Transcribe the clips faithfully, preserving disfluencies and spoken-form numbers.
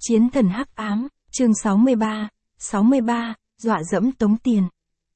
Chiến thần hắc ám, chương sáu mươi ba, sáu mươi ba, dọa dẫm tống tiền.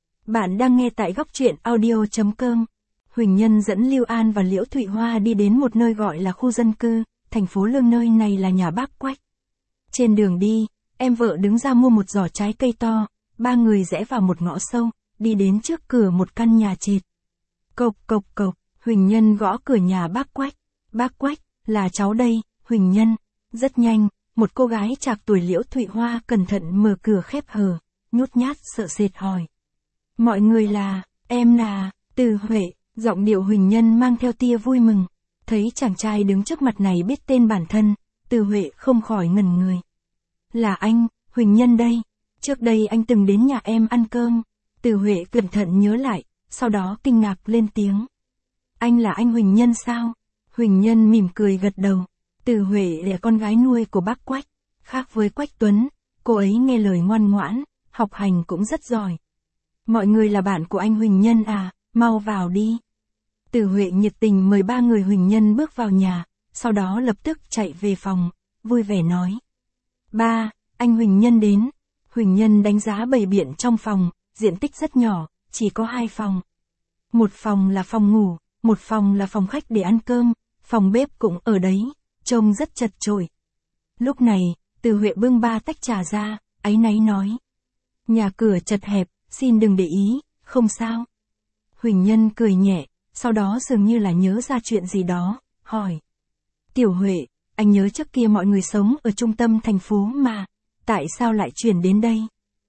Bạn đang nghe tại góc truyện audio chấm com. Huỳnh Nhân dẫn Lưu An và Liễu Thụy Hoa đi đến một nơi gọi là khu dân cư, thành phố Lương, nơi này là nhà bác Quách. Trên đường đi, em vợ đứng ra mua một giỏ trái cây to, ba người rẽ vào một ngõ sâu, đi đến trước cửa một căn nhà trệt. Cộc cộc cộc, Huỳnh Nhân gõ cửa nhà bác Quách. Bác Quách, là cháu đây, Huỳnh Nhân. Rất nhanh, một cô gái trạc tuổi Liễu Thụy Hoa cẩn thận mở cửa khép hờ, nhút nhát sợ sệt hỏi. Mọi người là, em là, Từ Huệ, giọng điệu Huỳnh Nhân mang theo tia vui mừng. Thấy chàng trai đứng trước mặt này biết tên bản thân, Từ Huệ không khỏi ngẩn người. Là anh, Huỳnh Nhân đây, trước đây anh từng đến nhà em ăn cơm. Từ Huệ cẩn thận nhớ lại, sau đó kinh ngạc lên tiếng. Anh là anh Huỳnh Nhân sao? Huỳnh Nhân mỉm cười gật đầu. Từ Huệ là con gái nuôi của bác Quách, khác với Quách Tuấn, cô ấy nghe lời ngoan ngoãn, học hành cũng rất giỏi. Mọi người là bạn của anh Huỳnh Nhân à, mau vào đi. Từ Huệ nhiệt tình mời ba người Huỳnh Nhân bước vào nhà, sau đó lập tức chạy về phòng, vui vẻ nói. Ba, anh Huỳnh Nhân đến. Huỳnh Nhân đánh giá bày biện trong phòng, diện tích rất nhỏ, chỉ có hai phòng. Một phòng là phòng ngủ, một phòng là phòng khách để ăn cơm, phòng bếp cũng ở đấy, trông rất chật chội. Lúc này, Từ Huệ bưng ba tách trà ra, áy náy nói. Nhà cửa chật hẹp, xin đừng để ý, không sao. Huỳnh Nhân cười nhẹ, sau đó dường như là nhớ ra chuyện gì đó, hỏi. Tiểu Huệ, anh nhớ trước kia mọi người sống ở trung tâm thành phố mà, tại sao lại chuyển đến đây?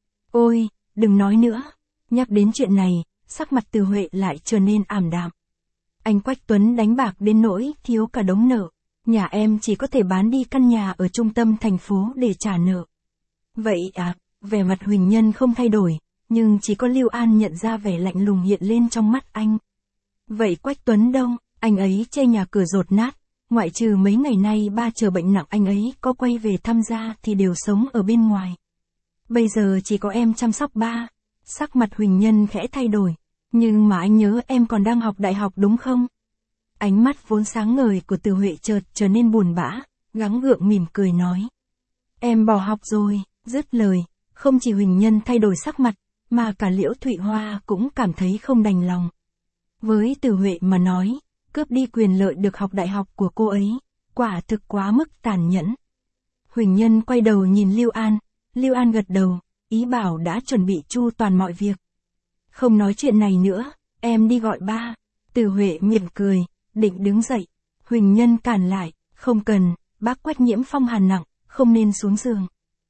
Ôi, đừng nói nữa. Nhắc đến chuyện này, sắc mặt Từ Huệ lại trở nên ảm đạm. Anh Quách Tuấn đánh bạc đến nỗi thiếu cả đống nợ. Nhà em chỉ có thể bán đi căn nhà ở trung tâm thành phố để trả nợ. Vậy à, vẻ mặt Huỳnh Nhân không thay đổi, nhưng chỉ có Lưu An nhận ra vẻ lạnh lùng hiện lên trong mắt anh. Vậy Quách Tuấn đâu? Anh ấy chê nhà cửa dột nát, ngoại trừ mấy ngày nay ba chờ bệnh nặng anh ấy có quay về thăm gia thì đều sống ở bên ngoài. Bây giờ chỉ có em chăm sóc ba. Sắc mặt Huỳnh Nhân khẽ thay đổi. Nhưng mà anh nhớ em còn đang học đại học đúng không? Ánh mắt vốn sáng ngời của Từ Huệ chợt trở nên buồn bã, gắng gượng mỉm cười nói. Em bỏ học rồi, dứt lời, không chỉ Huỳnh Nhân thay đổi sắc mặt, mà cả Liễu Thụy Hoa cũng cảm thấy không đành lòng. Với Từ Huệ mà nói, cướp đi quyền lợi được học đại học của cô ấy, quả thực quá mức tàn nhẫn. Huỳnh Nhân quay đầu nhìn Lưu An, Lưu An gật đầu, ý bảo đã chuẩn bị chu toàn mọi việc. Không nói chuyện này nữa, em đi gọi ba. Từ Huệ mỉm cười, định đứng dậy. Huỳnh Nhân cản lại, không cần, bác Quách nhiễm phong hàn nặng, không nên xuống giường.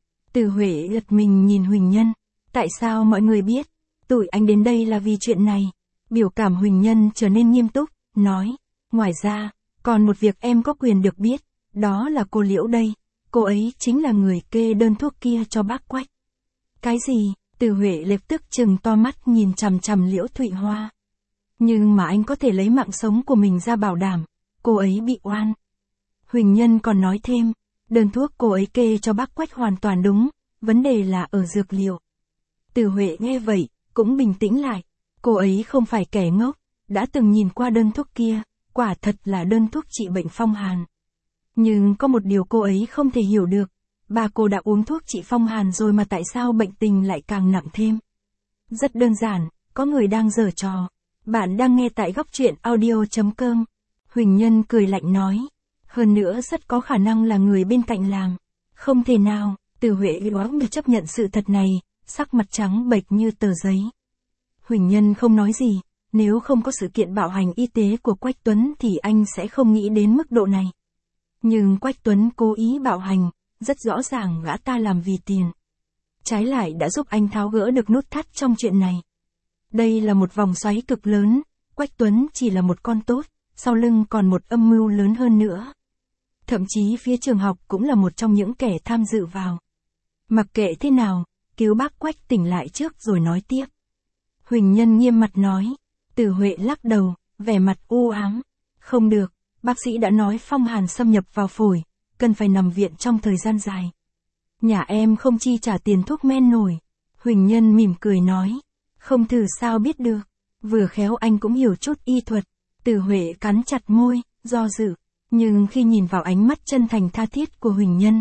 Từ Huệ giật mình nhìn Huỳnh Nhân. Tại sao mọi người biết? Tụi anh đến đây là vì chuyện này. Biểu cảm Huỳnh Nhân trở nên nghiêm túc, nói. Ngoài ra, còn một việc em có quyền được biết, đó là cô Liễu đây. Cô ấy chính là người kê đơn thuốc kia cho bác Quách. Cái gì? Từ Huệ lập tức trừng to mắt nhìn chằm chằm Liễu Thụy Hoa. Nhưng mà anh có thể lấy mạng sống của mình ra bảo đảm, cô ấy bị oan. Huỳnh Nhân còn nói thêm, đơn thuốc cô ấy kê cho bác Quách hoàn toàn đúng, vấn đề là ở dược liệu. Từ Huệ nghe vậy, cũng bình tĩnh lại, cô ấy không phải kẻ ngốc, đã từng nhìn qua đơn thuốc kia, quả thật là đơn thuốc trị bệnh phong hàn. Nhưng có một điều cô ấy không thể hiểu được. Bà cô đã uống thuốc trị phong hàn rồi mà tại sao bệnh tình lại càng nặng thêm? Rất đơn giản, có người đang giở trò. Bạn đang nghe tại góc truyện audio chấm com. Huỳnh Nhân cười lạnh nói. Hơn nữa rất có khả năng là người bên cạnh làm. Không thể nào, Từ Huệ đoán được chấp nhận sự thật này, sắc mặt trắng bệch như tờ giấy. Huỳnh Nhân không nói gì, nếu không có sự kiện bạo hành y tế của Quách Tuấn thì anh sẽ không nghĩ đến mức độ này. Nhưng Quách Tuấn cố ý bạo hành. Rất rõ ràng gã ta làm vì tiền. Trái lại đã giúp anh tháo gỡ được nút thắt trong chuyện này. Đây là một vòng xoáy cực lớn, Quách Tuấn chỉ là một con tốt, sau lưng còn một âm mưu lớn hơn nữa. Thậm chí phía trường học cũng là một trong những kẻ tham dự vào. Mặc kệ thế nào, cứu bác Quách tỉnh lại trước rồi nói tiếp. Huỳnh Nhân nghiêm mặt nói. Từ Huệ lắc đầu, vẻ mặt u ám. Không được, bác sĩ đã nói phong hàn xâm nhập vào phổi. Cần phải nằm viện trong thời gian dài. Nhà em không chi trả tiền thuốc men nổi. Huỳnh Nhân mỉm cười nói. Không thử sao biết được. Vừa khéo anh cũng hiểu chút y thuật. Từ Huệ cắn chặt môi, do dự. Nhưng khi nhìn vào ánh mắt chân thành tha thiết của Huỳnh Nhân, cô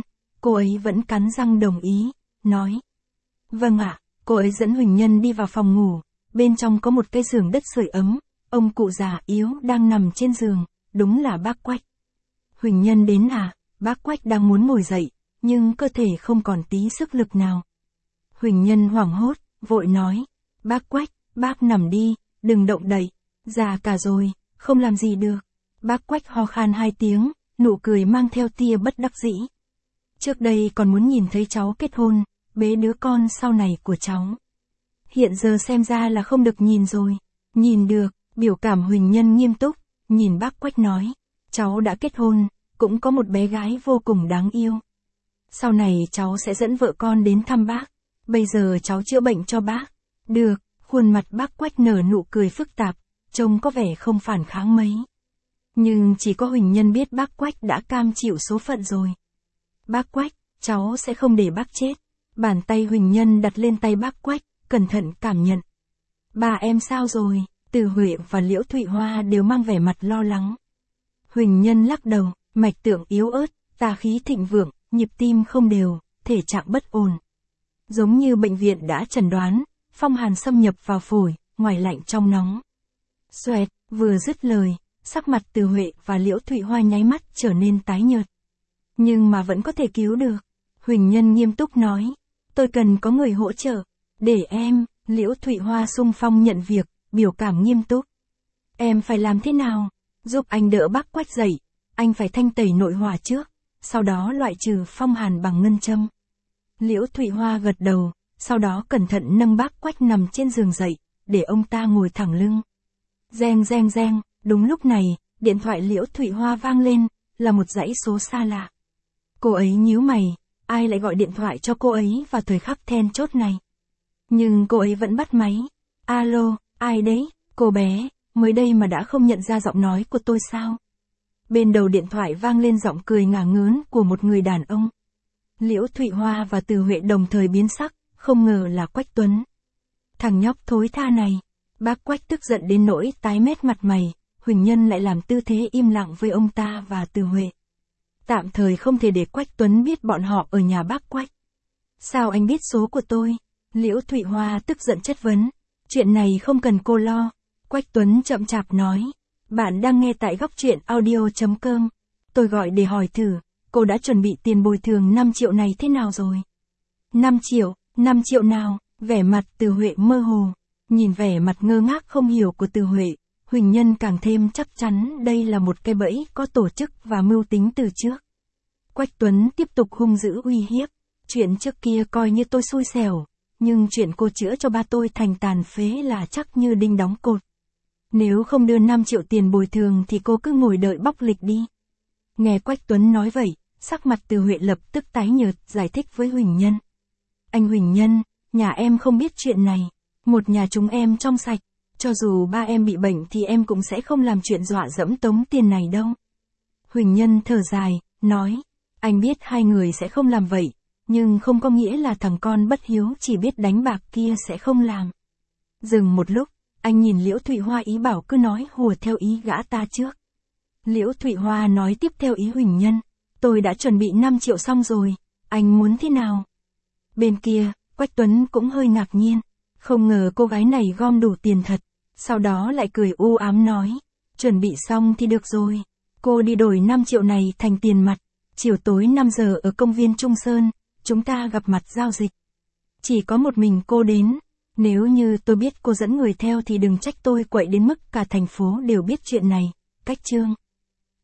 cô ấy vẫn cắn răng đồng ý, nói. Vâng ạ, cô ấy dẫn Huỳnh Nhân đi vào phòng ngủ, bên trong có một cái giường đất sưởi ấm, ông cụ già yếu đang nằm trên giường, đúng là bác Quách. Huỳnh Nhân đến à, bác Quách đang muốn ngồi dậy, nhưng cơ thể không còn tí sức lực nào. Huỳnh Nhân hoảng hốt, vội nói, bác Quách, bác nằm đi, đừng động đậy, già cả rồi, không làm gì được. Bác Quách ho khan hai tiếng, nụ cười mang theo tia bất đắc dĩ. Trước đây còn muốn nhìn thấy cháu kết hôn, bế đứa con sau này của cháu. Hiện giờ xem ra là không được nhìn rồi. Nhìn được, biểu cảm Huỳnh Nhân nghiêm túc, nhìn bác Quách nói, cháu đã kết hôn, cũng có một bé gái vô cùng đáng yêu. Sau này cháu sẽ dẫn vợ con đến thăm bác, bây giờ cháu chữa bệnh cho bác. Được, khuôn mặt bác Quách nở nụ cười phức tạp, trông có vẻ không phản kháng mấy. Nhưng chỉ có Huỳnh Nhân biết bác Quách đã cam chịu số phận rồi. Bác Quách, cháu sẽ không để bác chết. Bàn tay Huỳnh Nhân đặt lên tay bác Quách, cẩn thận cảm nhận. Bà em sao rồi? Từ Huệ và Liễu Thụy Hoa đều mang vẻ mặt lo lắng. Huỳnh Nhân lắc đầu, mạch tượng yếu ớt, tà khí thịnh vượng, nhịp tim không đều, thể trạng bất ổn. Giống như bệnh viện đã chẩn đoán, phong hàn xâm nhập vào phổi, ngoài lạnh trong nóng. Xoẹt, vừa dứt lời, sắc mặt Từ Huệ và Liễu Thụy Hoa nháy mắt trở nên tái nhợt. Nhưng mà vẫn có thể cứu được. Huỳnh Nhân nghiêm túc nói, tôi cần có người hỗ trợ. Để em, Liễu Thụy Hoa xung phong nhận việc, biểu cảm nghiêm túc. Em phải làm thế nào? Giúp anh đỡ bác Quách dậy, anh phải thanh tẩy nội hỏa trước, sau đó loại trừ phong hàn bằng ngân châm. Liễu Thụy Hoa gật đầu, sau đó cẩn thận nâng bác Quách nằm trên giường dậy, để ông ta ngồi thẳng lưng. Reng reng reng, đúng lúc này, điện thoại Liễu Thụy Hoa vang lên, là một dãy số xa lạ. Cô ấy nhíu mày, ai lại gọi điện thoại cho cô ấy vào thời khắc then chốt này. Nhưng cô ấy vẫn bắt máy. Alo, ai đấy, cô bé, mới đây mà đã không nhận ra giọng nói của tôi sao? Bên đầu điện thoại vang lên giọng cười ngả ngớn của một người đàn ông. Liễu Thụy Hoa và Từ Huệ đồng thời biến sắc, không ngờ là Quách Tuấn. Thằng nhóc thối tha này. Bác Quách tức giận đến nỗi tái mét mặt mày, Huỳnh Nhân lại làm tư thế im lặng với ông ta và Từ Huệ. Tạm thời không thể để Quách Tuấn biết bọn họ ở nhà bác Quách. Sao anh biết số của tôi? Liễu Thụy Hoa tức giận chất vấn. Chuyện này không cần cô lo. Quách Tuấn chậm chạp nói. Bạn đang nghe tại góc truyện audio chấm com. Tôi gọi để hỏi thử, cô đã chuẩn bị tiền bồi thường năm triệu này thế nào rồi? năm triệu, năm triệu nào? Vẻ mặt Từ Huệ mơ hồ. Nhìn vẻ mặt ngơ ngác không hiểu của Từ Huệ, Huỳnh Nhân càng thêm chắc chắn đây là một cái bẫy có tổ chức và mưu tính từ trước. Quách Tuấn tiếp tục hung dữ uy hiếp. Chuyện trước kia coi như tôi xui xẻo, nhưng chuyện cô chữa cho ba tôi thành tàn phế là chắc như đinh đóng cột. Nếu không đưa năm triệu tiền bồi thường thì cô cứ ngồi đợi bóc lịch đi. Nghe Quách Tuấn nói vậy, sắc mặt Từ Huệ lập tức tái nhợt, giải thích với Huỳnh Nhân. Anh Huỳnh Nhân, nhà em không biết chuyện này. Một nhà chúng em trong sạch, cho dù ba em bị bệnh thì em cũng sẽ không làm chuyện dọa dẫm tống tiền này đâu. Huỳnh Nhân thở dài, nói, anh biết hai người sẽ không làm vậy, nhưng không có nghĩa là thằng con bất hiếu chỉ biết đánh bạc kia sẽ không làm. Dừng một lúc, anh nhìn Liễu Thụy Hoa ý bảo cứ nói hùa theo ý gã ta trước. Liễu Thụy Hoa nói tiếp theo ý Huỳnh Nhân, tôi đã chuẩn bị năm triệu xong rồi, anh muốn thế nào? Bên kia, Quách Tuấn cũng hơi ngạc nhiên. Không ngờ cô gái này gom đủ tiền thật, sau đó lại cười u ám nói, chuẩn bị xong thì được rồi, cô đi đổi năm triệu này thành tiền mặt, chiều tối năm giờ ở công viên Trung Sơn, chúng ta gặp mặt giao dịch. Chỉ có một mình cô đến, nếu như tôi biết cô dẫn người theo thì đừng trách tôi quậy đến mức cả thành phố đều biết chuyện này, cách chương.